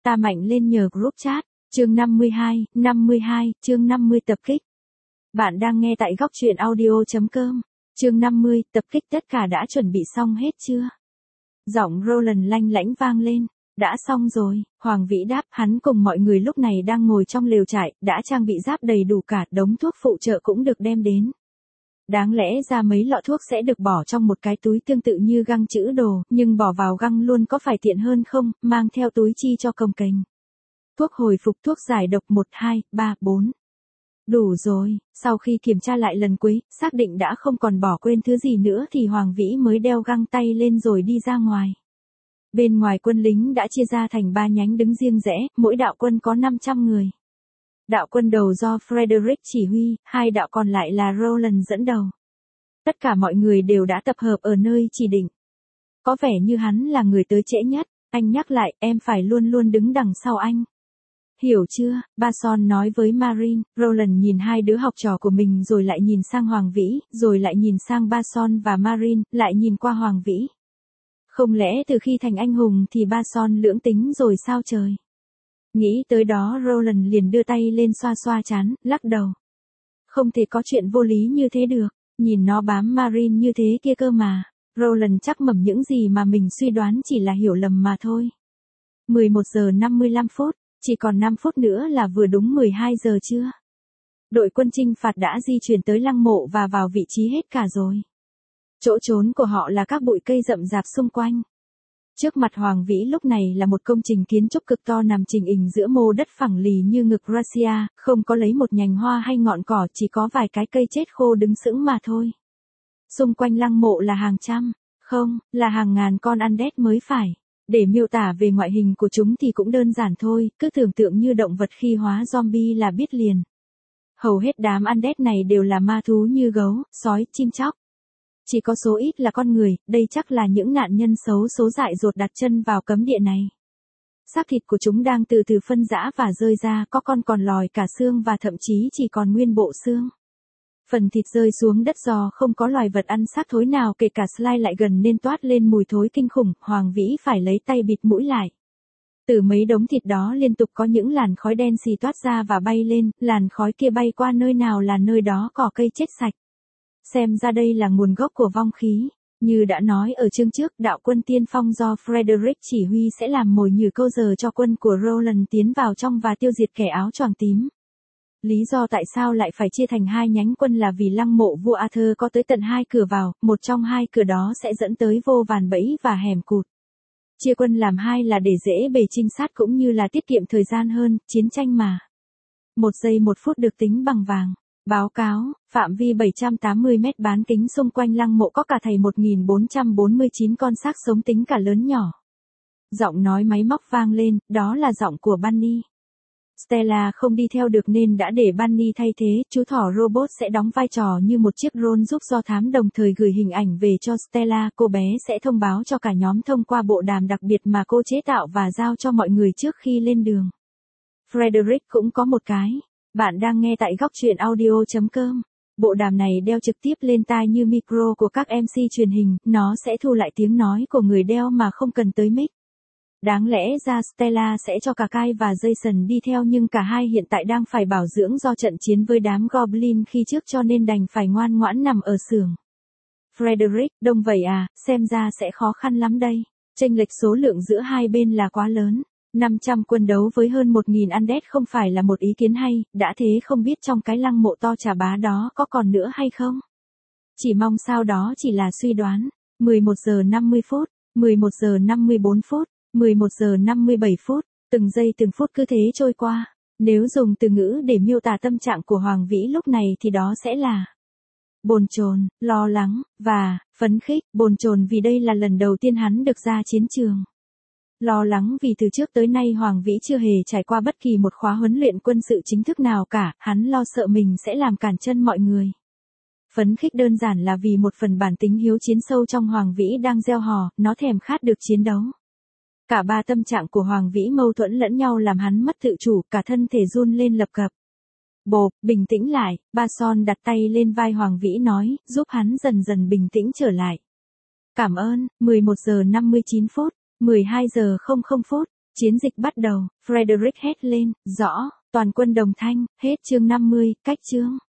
Ta mạnh lên nhờ group chat. Chương 52, chương 50 tập kích. Bạn đang nghe tại góc truyện audio.com. Chương 50, tập kích tất cả đã chuẩn bị xong hết chưa? Giọng Roland lanh lảnh vang lên. Đã xong rồi, Hoàng Vĩ đáp. Hắn cùng mọi người lúc này đang ngồi trong lều trại, đã trang bị giáp đầy đủ cả, đống thuốc phụ trợ cũng được đem đến. Đáng lẽ ra mấy lọ thuốc sẽ được bỏ trong một cái túi tương tự như găng chữ đồ, nhưng bỏ vào găng luôn có phải tiện hơn không, mang theo túi chi cho cồng kềnh. Thuốc hồi phục, thuốc giải độc 1, 2, 3, 4. Đủ rồi, sau khi kiểm tra lại lần cuối, xác định đã không còn bỏ quên thứ gì nữa thì Hoàng Vĩ mới đeo găng tay lên rồi đi ra ngoài. Bên ngoài quân lính đã chia ra thành 3 nhánh đứng riêng rẽ, mỗi đạo quân có 500 người. Đạo quân đầu do Frederick chỉ huy, 2 đạo còn lại là Roland dẫn đầu. Tất cả mọi người đều đã tập hợp ở nơi chỉ định. Có vẻ như hắn là người tới trễ nhất, anh nhắc lại, em phải luôn luôn đứng đằng sau anh. Hiểu chưa, Bason nói với Marine. Roland nhìn 2 đứa học trò của mình rồi lại nhìn sang Hoàng Vĩ, rồi lại nhìn sang Bason và Marine, lại nhìn qua Hoàng Vĩ. Không lẽ từ khi thành anh hùng thì Bason lưỡng tính rồi sao trời? Nghĩ tới đó Roland liền đưa tay lên xoa xoa trán, lắc đầu. Không thể có chuyện vô lý như thế được, nhìn nó bám Marine như thế kia cơ mà. Roland chắc mẩm những gì mà mình suy đoán chỉ là hiểu lầm mà thôi. 11 giờ 55 phút, chỉ còn 5 phút nữa là vừa đúng 12 giờ chưa? Đội quân chinh phạt đã di chuyển tới lăng mộ và vào vị trí hết cả rồi. Chỗ trốn của họ là các bụi cây rậm rạp xung quanh. Trước mặt Hoàng Vĩ lúc này là một công trình kiến trúc cực to nằm chình ình giữa mô đất phẳng lì như ngực Gracia, không có lấy một nhành hoa hay ngọn cỏ, chỉ có vài cái cây chết khô đứng sững mà thôi. Xung quanh lăng mộ là hàng trăm, không, là hàng ngàn con undead mới phải. Để miêu tả về ngoại hình của chúng thì cũng đơn giản thôi, cứ tưởng tượng như động vật khi hóa zombie là biết liền. Hầu hết đám undead này đều là ma thú như gấu, sói, chim chóc. Chỉ có số ít là con người, đây chắc là những nạn nhân xấu số dại dột đặt chân vào cấm địa này. Xác thịt của chúng đang từ từ phân rã và rơi ra, có con còn lòi cả xương và thậm chí chỉ còn nguyên bộ xương. Phần thịt rơi xuống đất do không có loài vật ăn xác thối nào kể cả Sly lại gần nên toát lên mùi thối kinh khủng, Hoàng Vĩ phải lấy tay bịt mũi lại. Từ mấy đống thịt đó liên tục có những làn khói đen xì toát ra và bay lên, làn khói kia bay qua nơi nào là nơi đó cỏ cây chết sạch. Xem ra đây là nguồn gốc của vong khí. Như đã nói ở chương trước, đạo quân tiên phong do Frederick chỉ huy sẽ làm mồi nhử câu giờ cho quân của Roland tiến vào trong và tiêu diệt kẻ áo choàng tím. Lý do tại sao lại phải chia thành 2 nhánh quân là vì lăng mộ vua Arthur có tới tận 2 cửa vào, một trong 2 cửa đó sẽ dẫn tới vô vàn bẫy và hẻm cụt. Chia quân làm 2 là để dễ bề trinh sát cũng như là tiết kiệm thời gian hơn, chiến tranh mà. 1 giây 1 phút được tính bằng vàng. Báo cáo, phạm vi 780 mét bán kính xung quanh lăng mộ có cả thảy 1449 con xác sống tính cả lớn nhỏ. Giọng nói máy móc vang lên, đó là giọng của Bunny. Stella không đi theo được nên đã để Bunny thay thế, chú thỏ robot sẽ đóng vai trò như một chiếc drone giúp do thám đồng thời gửi hình ảnh về cho Stella, cô bé sẽ thông báo cho cả nhóm thông qua bộ đàm đặc biệt mà cô chế tạo và giao cho mọi người trước khi lên đường. Frederick cũng có một cái. Bạn đang nghe tại góc truyện audio.com. Bộ đàm này đeo trực tiếp lên tai như micro của các MC truyền hình, nó sẽ thu lại tiếng nói của người đeo mà không cần tới mic. Đáng lẽ ra Stella sẽ cho cả Kai và Jason đi theo nhưng cả hai hiện tại đang phải bảo dưỡng do trận chiến với đám Goblin khi trước cho nên đành phải ngoan ngoãn nằm ở xưởng. Frederick, đông vậy à, xem ra sẽ khó khăn lắm đây. Chênh lệch số lượng giữa hai bên là quá lớn. 500 quân đấu với hơn 1000 undead không phải là một ý kiến hay, đã thế không biết trong cái lăng mộ to chà bá đó có còn nữa hay không. Chỉ mong sao đó chỉ là suy đoán. 11 giờ 50 phút, 11 giờ 54 phút, 11 giờ 57 phút, từng giây từng phút cứ thế trôi qua. Nếu dùng từ ngữ để miêu tả tâm trạng của Hoàng Vĩ lúc này thì đó sẽ là bồn chồn, lo lắng, và phấn khích. Bồn chồn vì đây là lần đầu tiên hắn được ra chiến trường. Lo lắng vì từ trước tới nay Hoàng Vĩ chưa hề trải qua bất kỳ một khóa huấn luyện quân sự chính thức nào cả, hắn lo sợ mình sẽ làm cản chân mọi người. Phấn khích đơn giản là vì một phần bản tính hiếu chiến sâu trong Hoàng Vĩ đang gieo hò, nó thèm khát được chiến đấu. Cả 3 tâm trạng của Hoàng Vĩ mâu thuẫn lẫn nhau làm hắn mất tự chủ, cả thân thể run lên lập cập. Bộp, bình tĩnh lại, Bason đặt tay lên vai Hoàng Vĩ nói, giúp hắn dần dần bình tĩnh trở lại. Cảm ơn. 11 giờ 59 phút, 12 giờ 00 phút, Chiến dịch bắt đầu, Frederick hét lên, rõ, toàn quân đồng thanh, hết chương 50, cách chương.